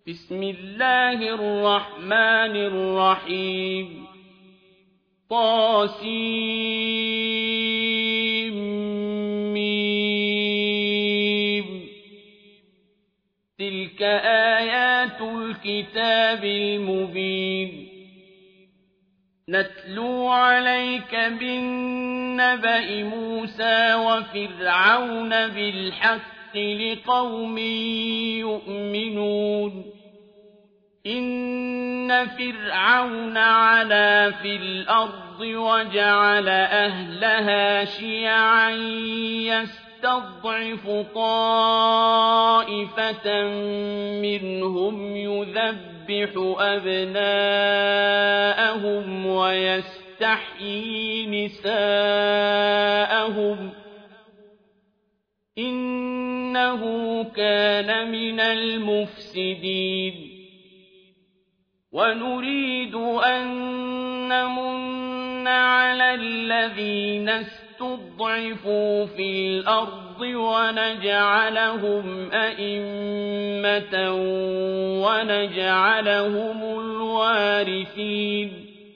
بسم الله الرحمن الرحيم طاسيم تلك آيات الكتاب المبين نتلو عليك بالنبأ موسى وفرعون بالحق لقوم يؤمنون إن فرعون علا في الأرض وجعل أهلها شيعا يستضعف طائفة منهم يذبح أبناءهم ويستحيي نساءهم إنه كان من المفسدين ونريد أن نمن على الذين استضعفوا في الأرض ونجعلهم أئمة ونجعلهم الوارثين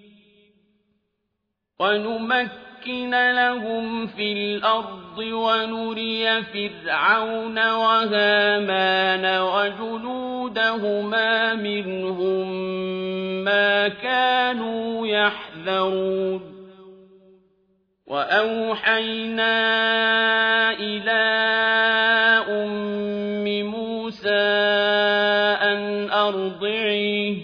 ونمكن لهم في الأرض ونري فرعون وهامان وجنودهما منهم ما كانوا يحذرون وأوحينا إلى أم موسى أن أرضعيه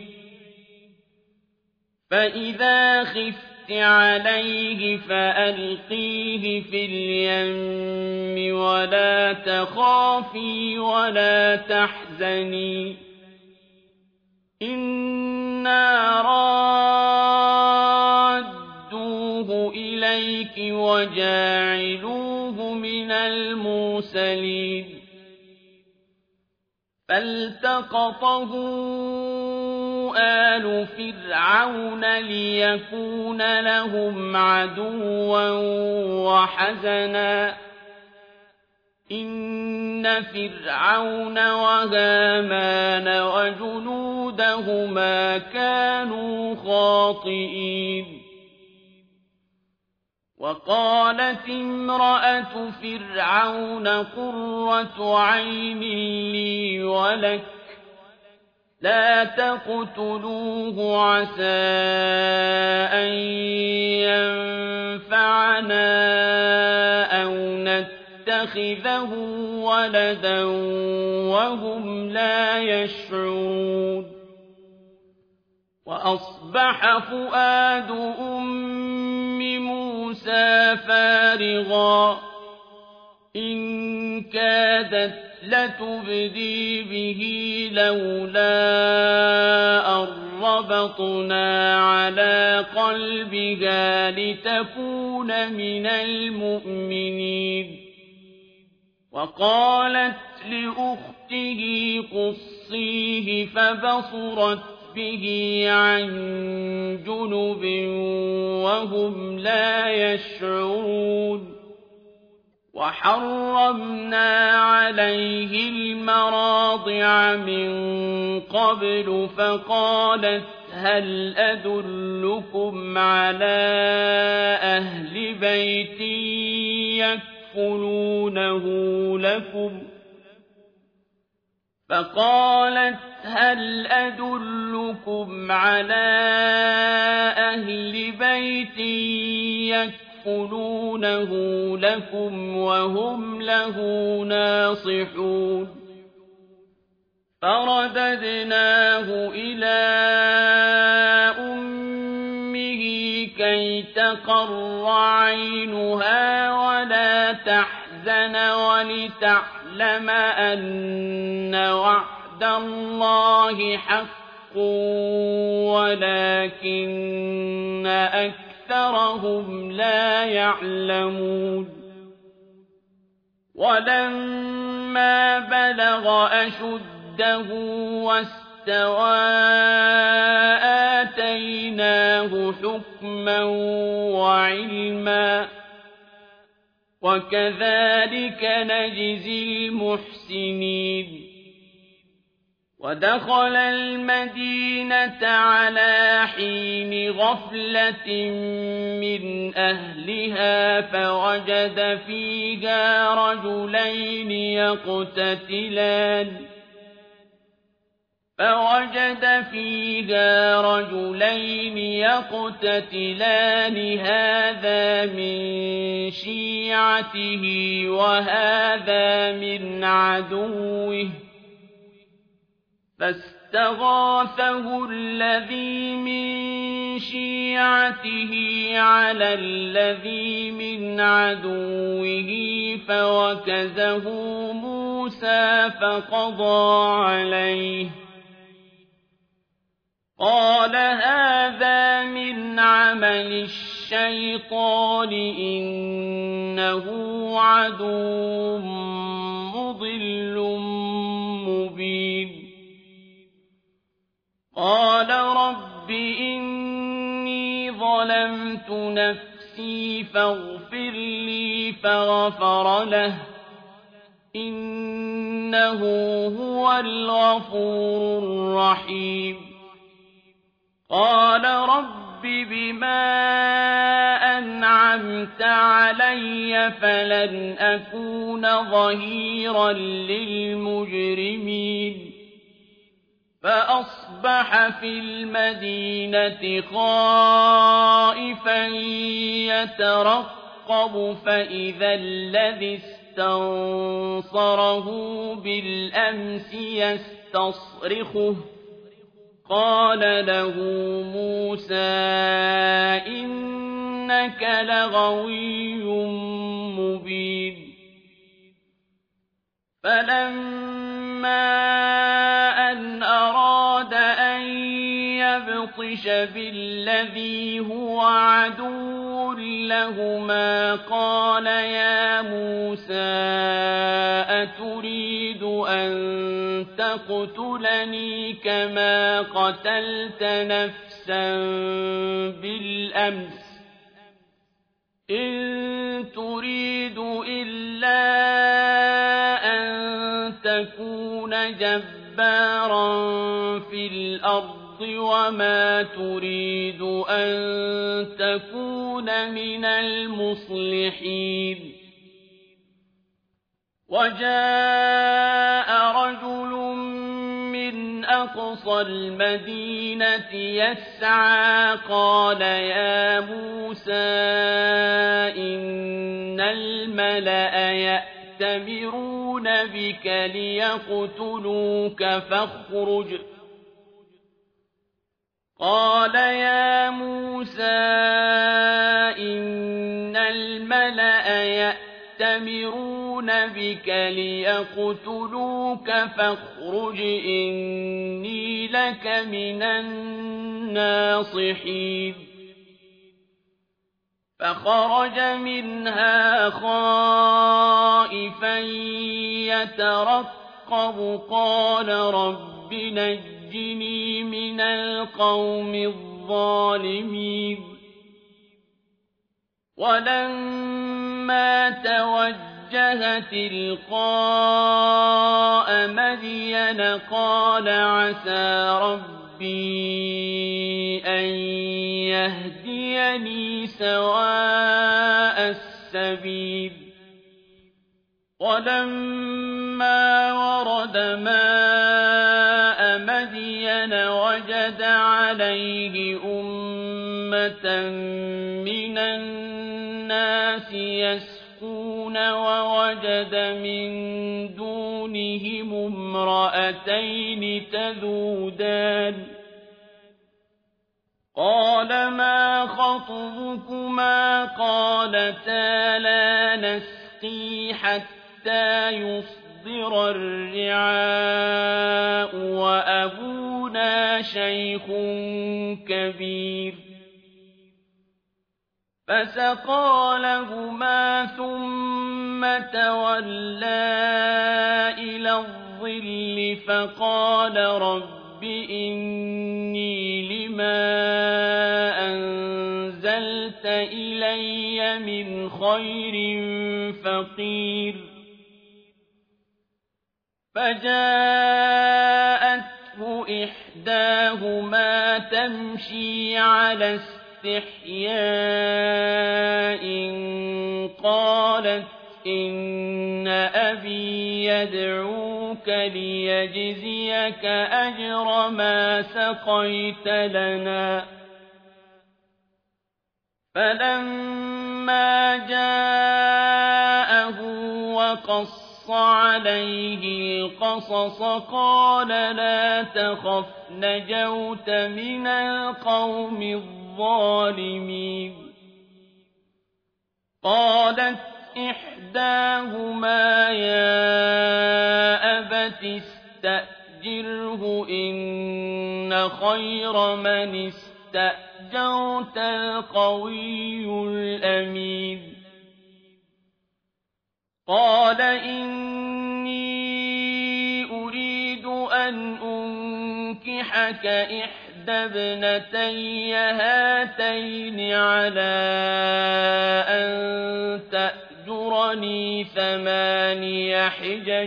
فإذا خفت عليه فألقيه في اليم ولا تخافي ولا تحزني إنا رادوه إليك وجاعلوه من المرسلين فالتقطه آل فرعون ليكون لهم عدوا وحزنا إن فرعون وهامان وجنودهما كانوا خاطئين وقالت امرأة فرعون قرة عين لي ولك لا تقتلوه عسى أن ينفعنا أو نتخذه ولدا وهم لا يشعرون وأصبح فؤاد أم موسى فارغا إن كادت لتبدي به لولا أن ربطنا على قلبها لتكون من المؤمنين وقالت لأخته قصيه فبصرت به عن جنب وهم لا يشعرون وحرمنا عليه المراضع من قبل فقالت هل أدلكم على أهل بيت يكفلونه لكم فقالت هل أدلكم على أهل بيت يكفلونه لكم وهم له ناصحون فرددناه إلى أمه كي تقر عينها ولا تحزن ولتعلم أن وعد الله حق ولكن أكثرهم لا يعلمون ولما بلغ أشده واستوى آتيناه حكما وعلما وكذلك نجزي المحسنين ودخل المدينة على حين غفلة من أهلها فوجد فيها رجلين يقتتلان هذا من شيعته وهذا من عدوه فاستغاثه الذي من شيعته على الذي من عدوه فوكزه موسى فقضى عليه قال هذا من عمل الشيطان إنه عدو مضل مبين قال رب إني ظلمت نفسي فاغفر لي فغفر له إنه هو الغفور الرحيم قال رب بما أنعمت علي فلن أكون ظهيرا للمجرمين فأصبح في المدينة خائفا يترقب فإذا الذي استنصره بالأمس يستصرخه قال له موسى إنك لغوي مبين فلما أن أراد أن يبطش بالذي هو عدو لهما قال يا موسى أتريد أن تقتلني كما قتلت نفسا بالأمس إن تريد إلا أن تكون جبارا في الأرض وما تريد أن تكون من المصلحين وجاء رجل من أقصى المدينة يسعى قال يا موسى إن الملأ يأتمرون بك ليقتلوك فاخرج قال يا موسى إن الملأ يأتمرون بك ليقتلوك فاخرج إني لك من الناصحين فخرج منها خائفا يترقب قال رب نجني من القوم الظالمين ولما توجه تلقاء مدين قال عسى ربي أن يهديني سواء السبيل ولما ورد ماء مدين وجد عليه أمة من الناس يسقون ووجد من دونهم امرأتين تذودان قال ما خطبكما قالتا لا نسقي حتى يصدر الرعاء وأبونا شيخ كبير فسقى لهما ثم تولى إلى الظل فقال رب إني لما أنزلت إلي من خير فقير فجاءت إحداهما تمشي على استحياء قالت إن أبي يدعوك ليجزيك أجر ما سقيت لنا. فلما جاءه وقص عليه القصص قال لا تخف نجوت من القوم الظالمين. قالت إحداهما يا أبت استأجره إن خير من استأجرت القوي الأمين. قال إني أريد أن أنكحك إحدى ابنتي هاتين على أن تأجرني 8 حجج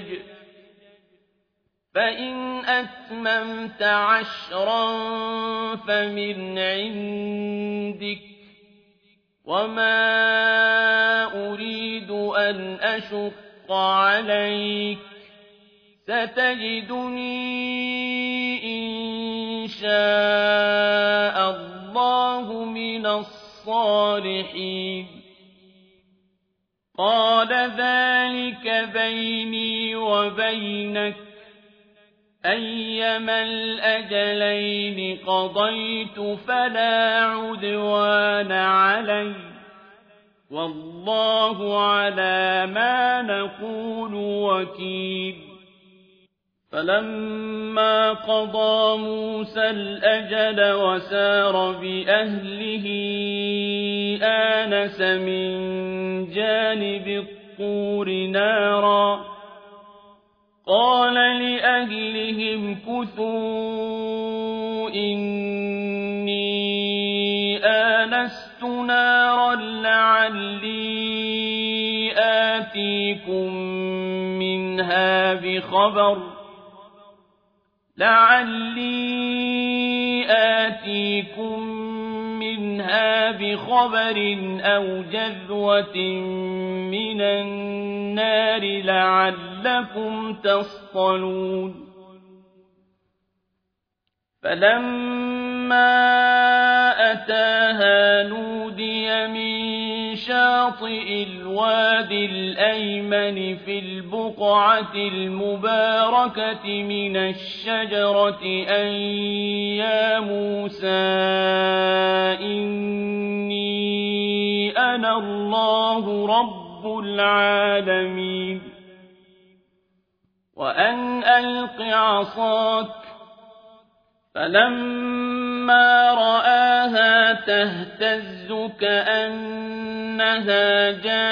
فإن أتممت 10 فمن عندك وما أريد أن أشق عليك ستجدني إن شاء الله من الصالحين. قال ذلك بيني وبينك أيما الأجلين قضيت فلا عدوان علي والله على ما نقول وكيل. فلما قضى موسى الأجل وسار بأهله آنس من جانب الطور نارا قال لأهلهم كثوا إني آنست نارا لعلي آتيكم منها بخبر أو جذوة من النار لعلكم تصطلون. فلما أتاها نودي من شاطئ الوادي الأيمن في البقعة المباركة من الشجرة أن يا موسى إني أنا الله رب العالمين وأن ألق عصاك. فلما رآها تهتز كأنها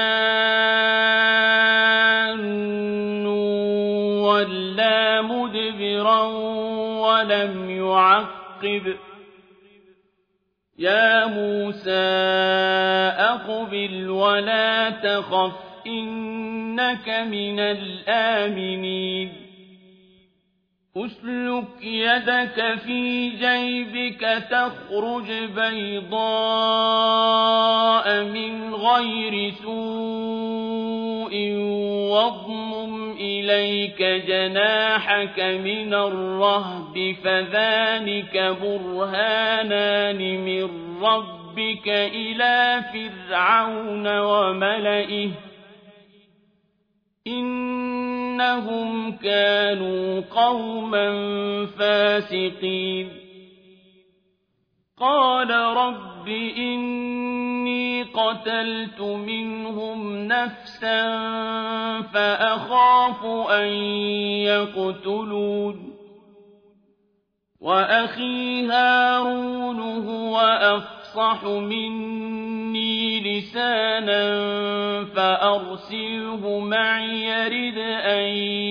جان ولا مدبرا ولم يعقب. يا موسى أقبل ولا تخف إنك من الآمنين. أسلك يدك في جيبك تخرج بيضاء من غير سوء واضمم إليك جناحك من الرهب فذلك برهانان من ربك إلى فرعون وملئه إنهم كانوا قوما فاسقين. قال رب إني قتلت منهم نفسا فأخاف أن يقتلون وأخي هارون هو أفصح مني لسانا فأرسله معي يرد أن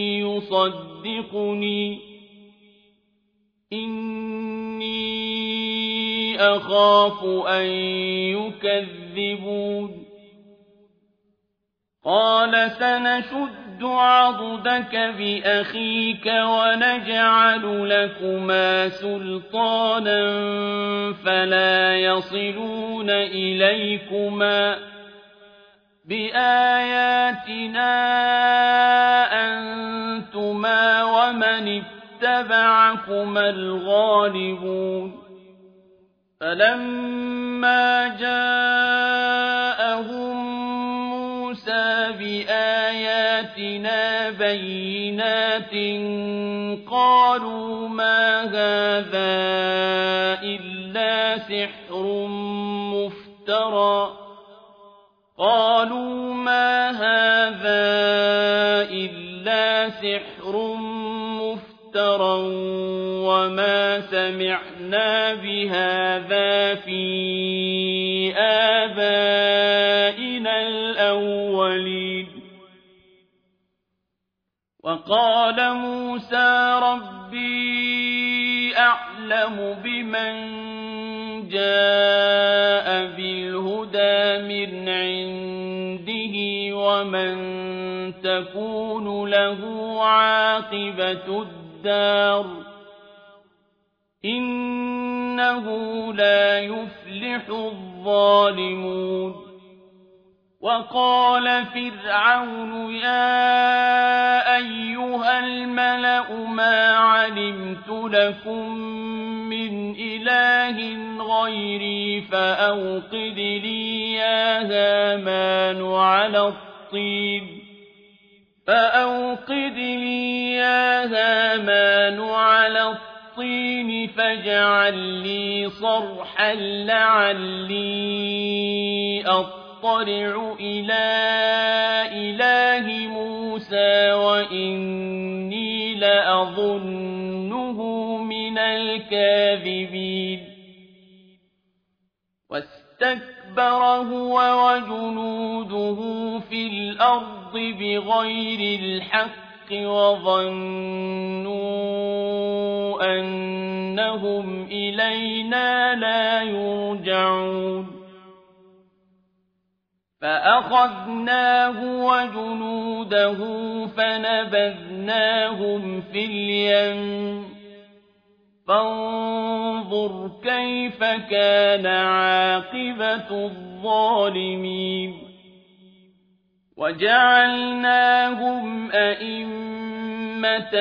يصدقني إني أخاف أن يكذبون. قال سنشد عضدك بأخيك ونجعل لكما سلطانا فلا يصلون إليكما بآياتنا أنتما ومن اتبعكما الغالبون فلما جاءهم موسى بآياتنا بينات قالوا ما هذا إلا سحر مفترى وما سمعنا بهذا في آبائنا الأولين وقال موسى ربي أعلم بمن جاء بالهدى من عنده ومن تكون له عاقبة الدار إنه لا يفلح الظالمون وقال فرعون يا أيها الملأ ما علمت لكم من إله غيري فأوقد لي يا هامان على الطين فاجعل لي صرحا لعلي أطلع إلى إله موسى وإني لأظنه من الكاذبين واستكبر هو وجنوده في الأرض بغير الحق وظنوا أنهم إلينا لا يرجعون فأخذناه وجنوده فنبذناهم في اليم فانظر كيف كان عاقبة الظالمين وجعلناهم أئمة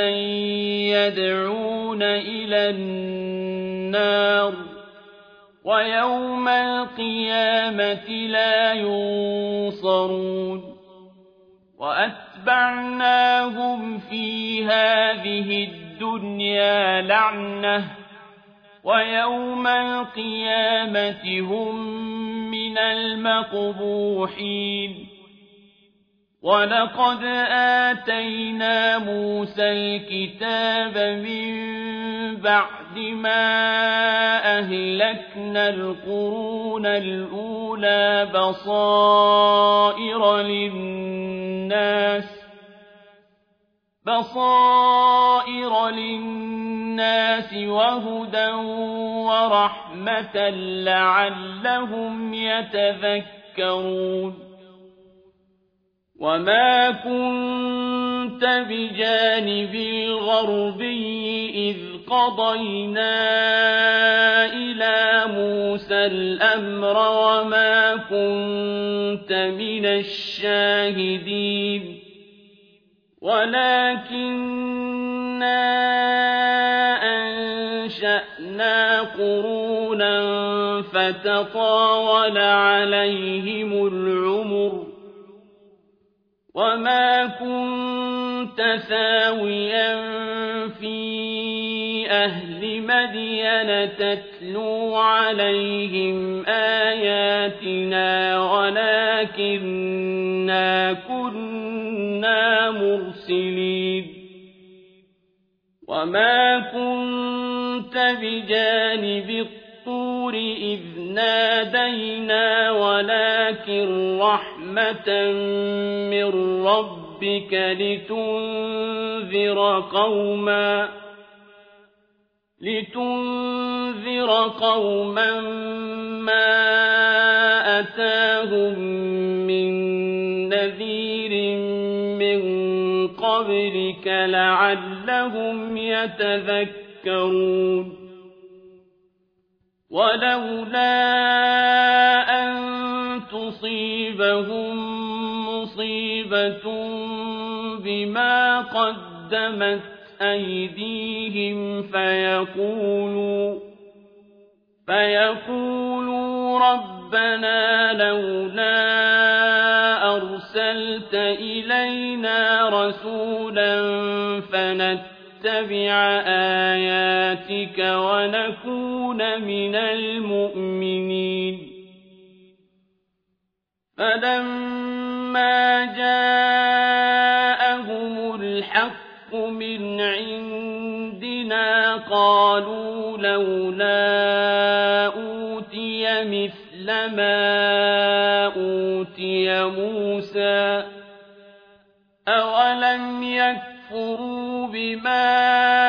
يدعون إلى النار ويوم القيامة لا ينصرون وأتبعناهم في هذه الدنيا لعنة ويوم القيامة هم من المقبوحين ولقد آتينا موسى الكتاب من بعد ما أهلكنا القرون الأولى بصائر للناس وهدى ورحمة لعلهم يتذكرون وما كنت بجانب الغربي إذ قضينا إلى موسى الأمر وما كنت من الشاهدين ولكننا أنشأنا قرونا فتطاول عليهم العمر وما كنت ثاويا في أهل مدين تتلو عليهم آياتنا ولكننا كنا مرسلين وما كنت بجانب الطور إذ نادينا ولكن رحمة من ربك لتنذر قوما ما أتاهم من نذير من قبلك لعلهم يتذكرون ولولا أن تصيبهم مصيبة بما قدمت أيديهم فيقولوا ربنا لولا أرسلت إلينا رسولا فنتبع آياتك ونكون من المؤمنين فلما جاءهم الحق من عندنا قالوا لولا أوتي مثل ما أوتي موسى أولم يكفروا بما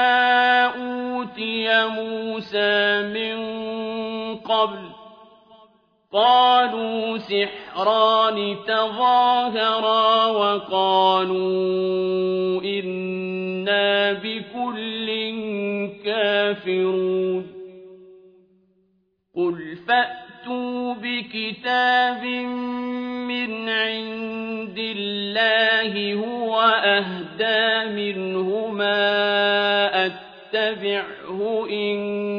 أوتي موسى من قبل قالوا سحران تظاهرا وقالوا إنا بكل كافرون قل فأتوا بكتاب من عند الله هو أهدى منهما أتبعه إن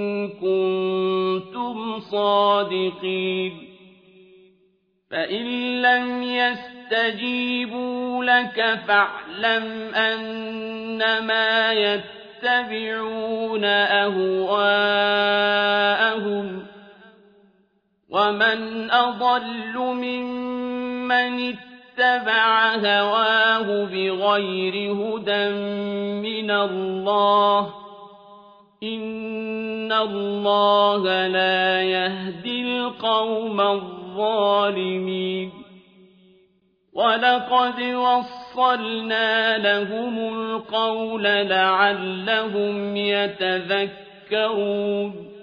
كنتم صادقين فإن لم يستجيبوا لك فاعلم أنما يتبعون أهواءهم ومن أضل ممن اتبع هواه بغير هدى من الله إن الله لا يهدي القوم الظالمين ولقد وصلنا لهم القول لعلهم يتذكرون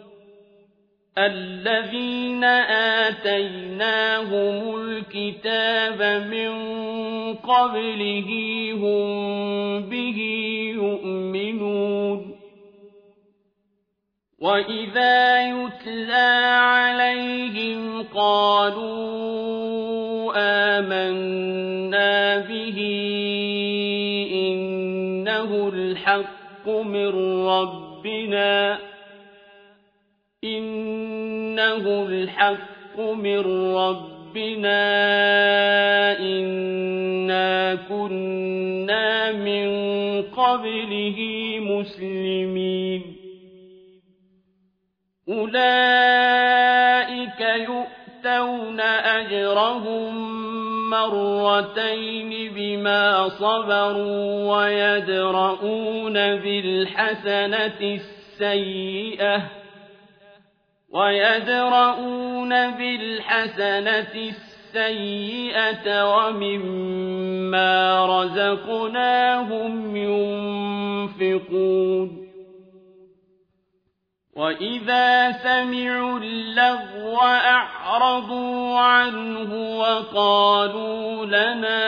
الذين آتيناهم الكتاب من قبله هم به يؤمنون وإذا يتلى عليهم قالوا آمنا به إنه الحق من ربنا إنا كنا من قبله مسلمين أولئك يؤتون أجرهم مرتين بما صبروا ويدرؤون بالحسنة السيئة ومما رزقناهم ينفقون وإذا سمعوا اللغو أعرضوا عنه وقالوا لنا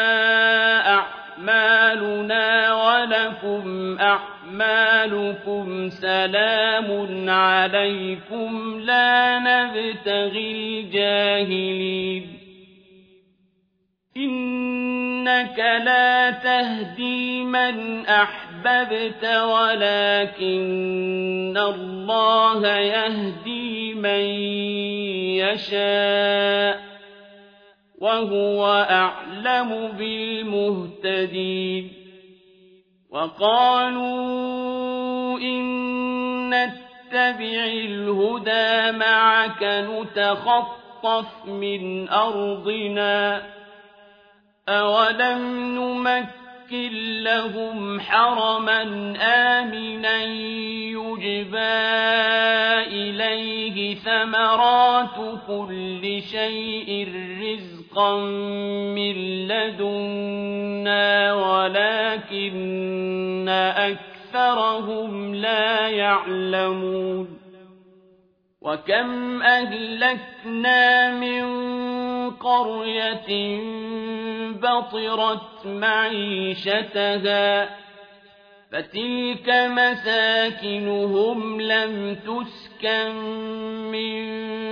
أعمالنا ولكم أعمالكم سلام عليكم لا نبتغي الجاهلين إنك لا تهدي من أحببت ولكن الله يهدي من يشاء وهو أعلم بالمهتدين وقالوا إن نتبع الهدى معك نتخطف من أرضنا أولم نمكن لهم حرما آمنا يجبى إليه ثمرات كل شيء رزقا من لدنا ولكن أكثرهم لا يعلمون وكم أهلكنا من قرية بطرت معيشتها فتلك مساكنهم لم تسكن من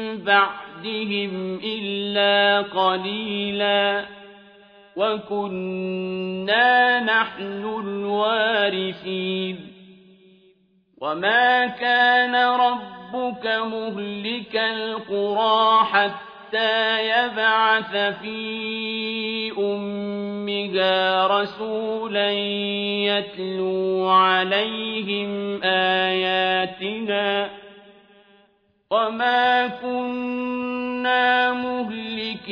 بعدهم إلا قليلا وكنا نحن الوارثين وما كان ربك مهلك القرى حتى يبعث في أمها رسولا يتلو عليهم آياتنا وما كنا مهلك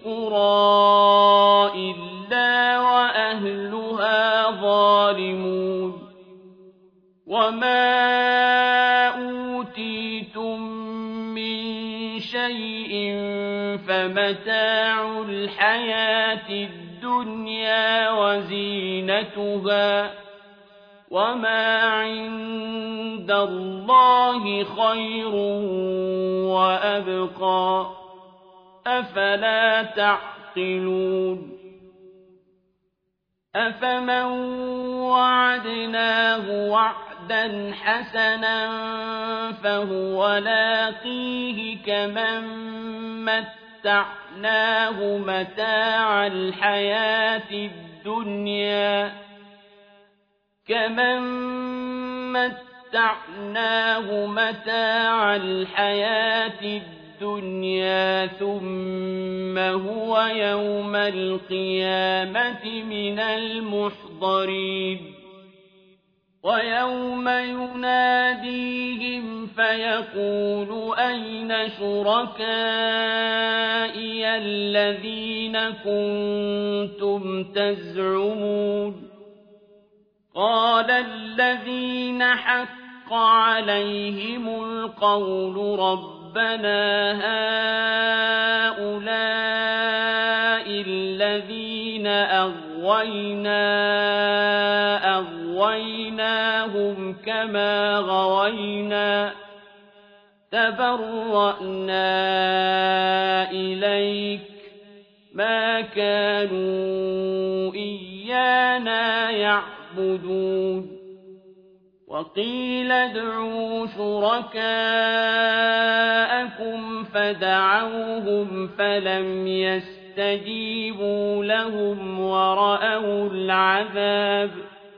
القرى إلا وأهلها ظالمون وما أوتيتم من شيء فمتاع الحياة الدنيا وزينتها وما عند الله خير وأبقى أفلا تعقلون أفمن وعدناه وعدا حسنا فهو لاقيه كمن متعناه متاع الحياة الدنيا ثم هو يوم القيامة من المحضرين ويوم يناديهم فيقول أين شركائي الذين كنتم تزعمون قال الذين حق عليهم القول ربنا هؤلاء الذين أغويناهم كما غوينا تبرأنا إليك ما كانوا إيانا يعبدون وقيل ادعوا شركاءكم فدعوهم فلم يستجيبوا لهم ورأوا العذاب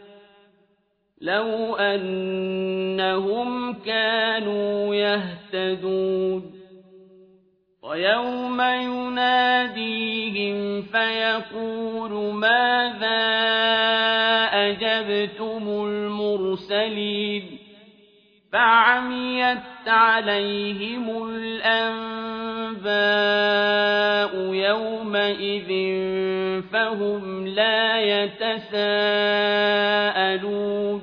لو أنهم كانوا يهتدون ويوم يناديهم فيقول ماذا أجبتم المرسلين فعميت عليهم الأنباء يومئذ فهم لا يتساءلون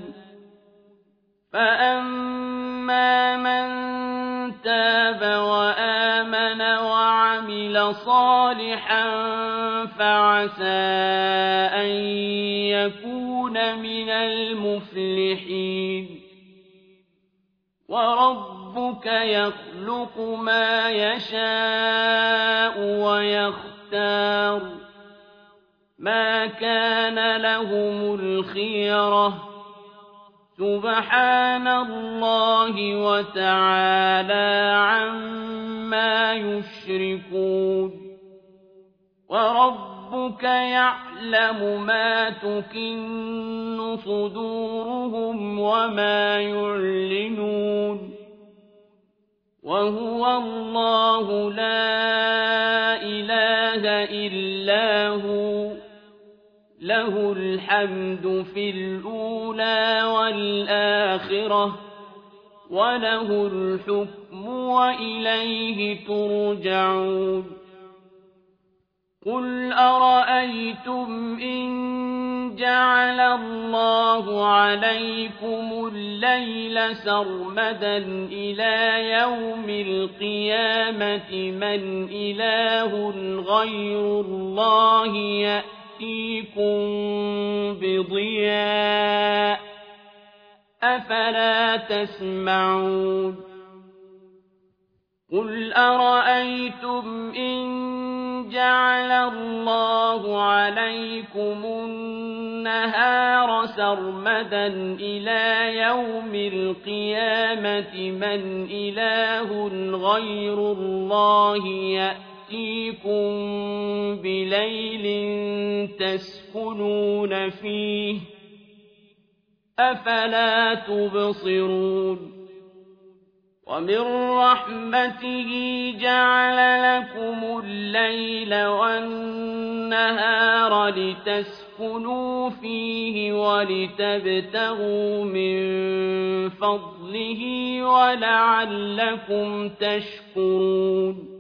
فأما من تاب وآمن وعمل صالحا فعسى أن يكون من المفلحين وربك يخلق ما يشاء ويختار ما كان لهم الخيرة سبحان الله وتعالى عما يشركون وربك يعلم ما تكن صدورهم وما يعلنون وهو الله لا إله إلا هو له الحمد في الأولى والآخرة وله الحكم وإليه ترجعون قل أرأيتم إن جعل الله عليكم الليل سرمدا إلى يوم القيامة من إله غير الله يأتيكم بضياء أفلا تسمعون قل أرأيتم إن جعل الله عليكم النهار سرمدا إلى يوم القيامة من إله غير الله يأتيكم بليل تسكنون فيه أفلا تبصرون ومن رحمته جعل لكم الليل والنهار لتسكنوا فيه ولتبتغوا من فضله ولعلكم تشكرون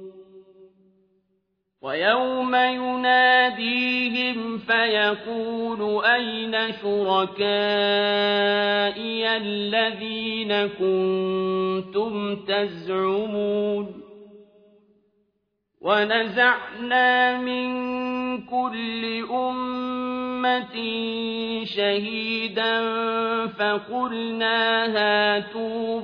ويوم يناديهم فيقول أين شركائي الذين كنتم تزعمون ونزعنا من كل أمة شهيدا فقلنا هاتوا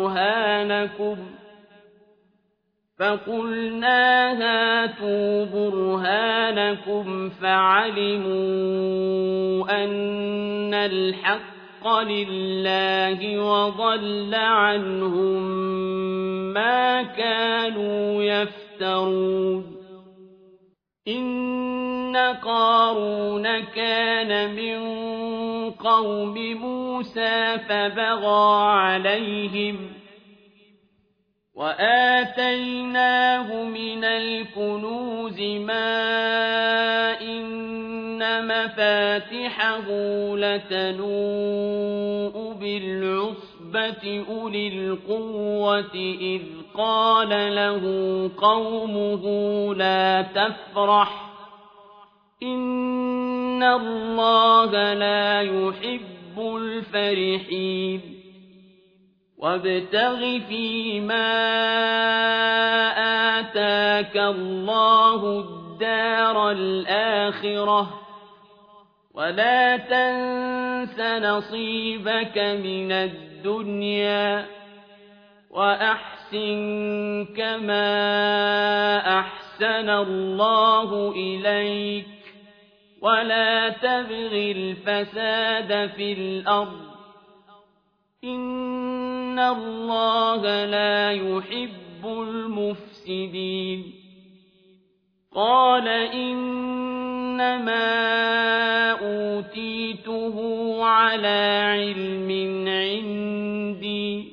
برهانكم فعلموا أن الحق لله وضل عنهم ما كانوا يفترون إن قارون كان من قوم موسى فبغى عليهم وآتيناه من الكنوز ما إن مفاتحه لتنوء بالعصبة أولي القوة إذ قال له قومه لا تفرح إن الله لا يحب الفرحين وابتغ فيما آتاك الله الدار الآخرة ولا تنس نصيبك من الدنيا وأحسن كما أحسن الله إليك ولا تبغ الفساد في الأرض إن الله لا يحب المفسدين قال إنما أوتيته على علم عندي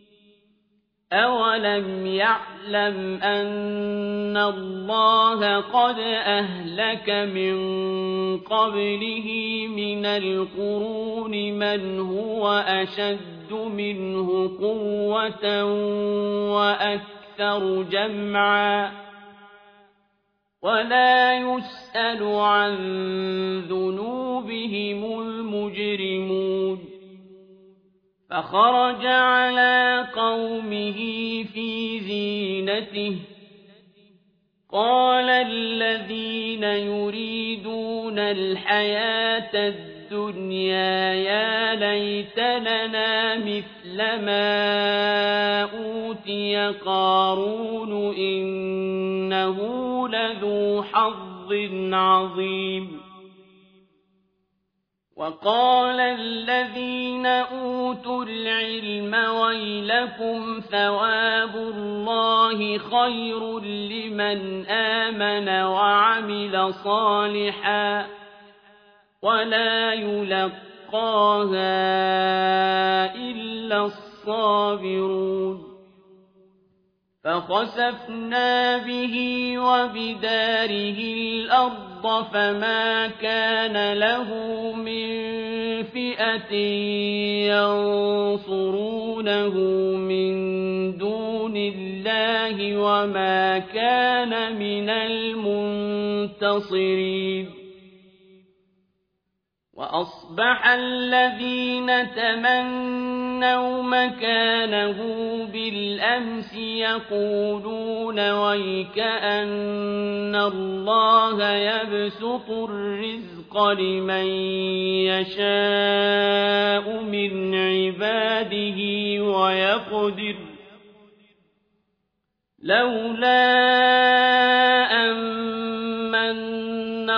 أولم يعلم أن الله قد أهلك من قبله من القرون من هو أشد منه قوة وأكثر جمعا ولا يسأل عن ذنوبهم المجرمون فخرج على قومه في زينته قال الذين يريدون الحياة الدنيا يا ليت لنا مثل ما أوتي قارون إنه لذو حظ عظيم وقال الذين أوتوا العلم ويلكم ثواب الله خير لمن آمن وعمل صالحا ولا يلقاها إلا الصابرون فخسفنا به وبداره الأرض فما كان له من فئة ينصرونه من دون الله وما كان من المنتصرين وأصبح الذين تمنوا مكانه بالأمس يقولون ويكأن الله يبسط الرزق لمن يشاء من عباده ويقدر لولا أن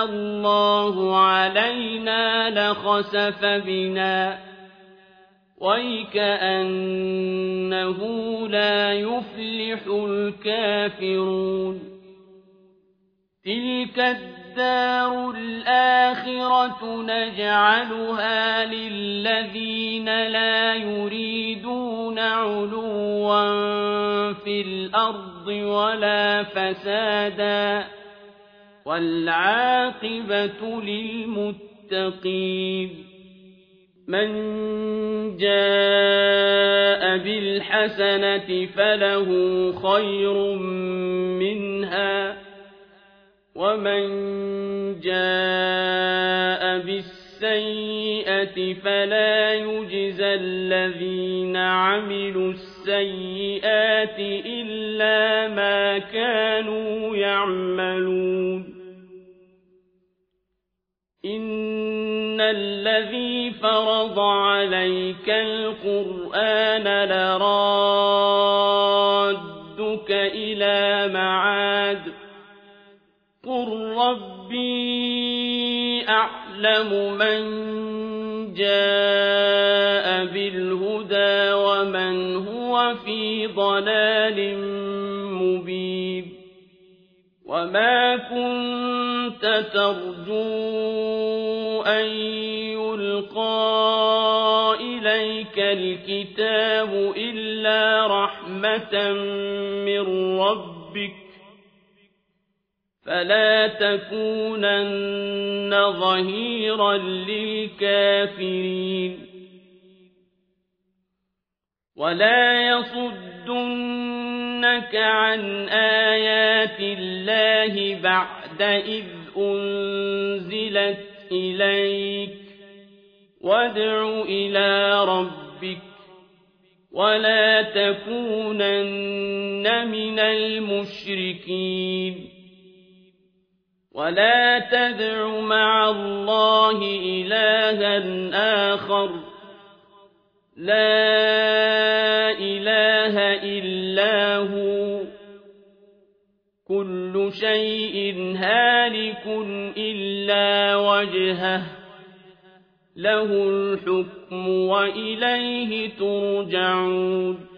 الله علينا لخسف بنا وَيْكَأَنَّهُ لَا يُفْلِحُ الْكَافِرُونَ تِلْكَ الدَّارُ الْآخِرَةُ نَجْعَلُهَا لِلَّذِينَ لَا يُرِيدُونَ عُلُوًّا فِي الْأَرْضِ وَلَا فَسَادًا وَالْعَاقِبَةُ لِلْمُتَّقِينَ مَنْ جَاءَ بِالْحَسَنَةِ فَلَهُ خَيْرٌ مِنْهَا وَمَنْ جَاءَ بِالسَّيِّئَةِ فَلَا يُجْزَى الَّذِينَ عَمِلُوا السَّيِّئَاتِ إِلَّا مَا كَانُوا يَعْمَلُونَ إِنَّ الَّذِي فَرَضَ عَلَيْكَ الْقُرْآنَ لَرَادُّكَ إِلَىٰ مَعَادٍ قُل رَّبِّي أَعْلَمُ مَن جَاءَ بِالْهُدَىٰ وَمَنْ هُوَ فِي ضَلَالٍ مُّبِينٍ وَمَا كُنتَ تَرْجُو أَن يُلْقَىٰ إِلَيْكَ الْكِتَابُ إِلَّا رَحْمَةً مِّن رَّبِّكَ فَلَا تَكُونَنَّ ظَهِيرًا لِّلْكَافِرِينَ وَلَا يَصُدُّنَّكَ عَنْ آيَاتِ اللَّهِ بَعْدَ إِذْ أُنزِلَتْ إِلَيْكَ وَادْعُ إِلَىٰ رَبِّكَ وَلَا تَكُونَنَّ مِنَ الْمُشْرِكِينَ وَلَا تَدْعُ مَعَ اللَّهِ إِلَٰهًا آخَرَ لَا إِلَٰهَ إِلَّا هُوَ كُلُّ شَيْءٍ هَالِكٌ إِلَّا وَجْهَهُ لَهُ الْحُكْمُ وَإِلَيْهِ تُرْجَعُونَ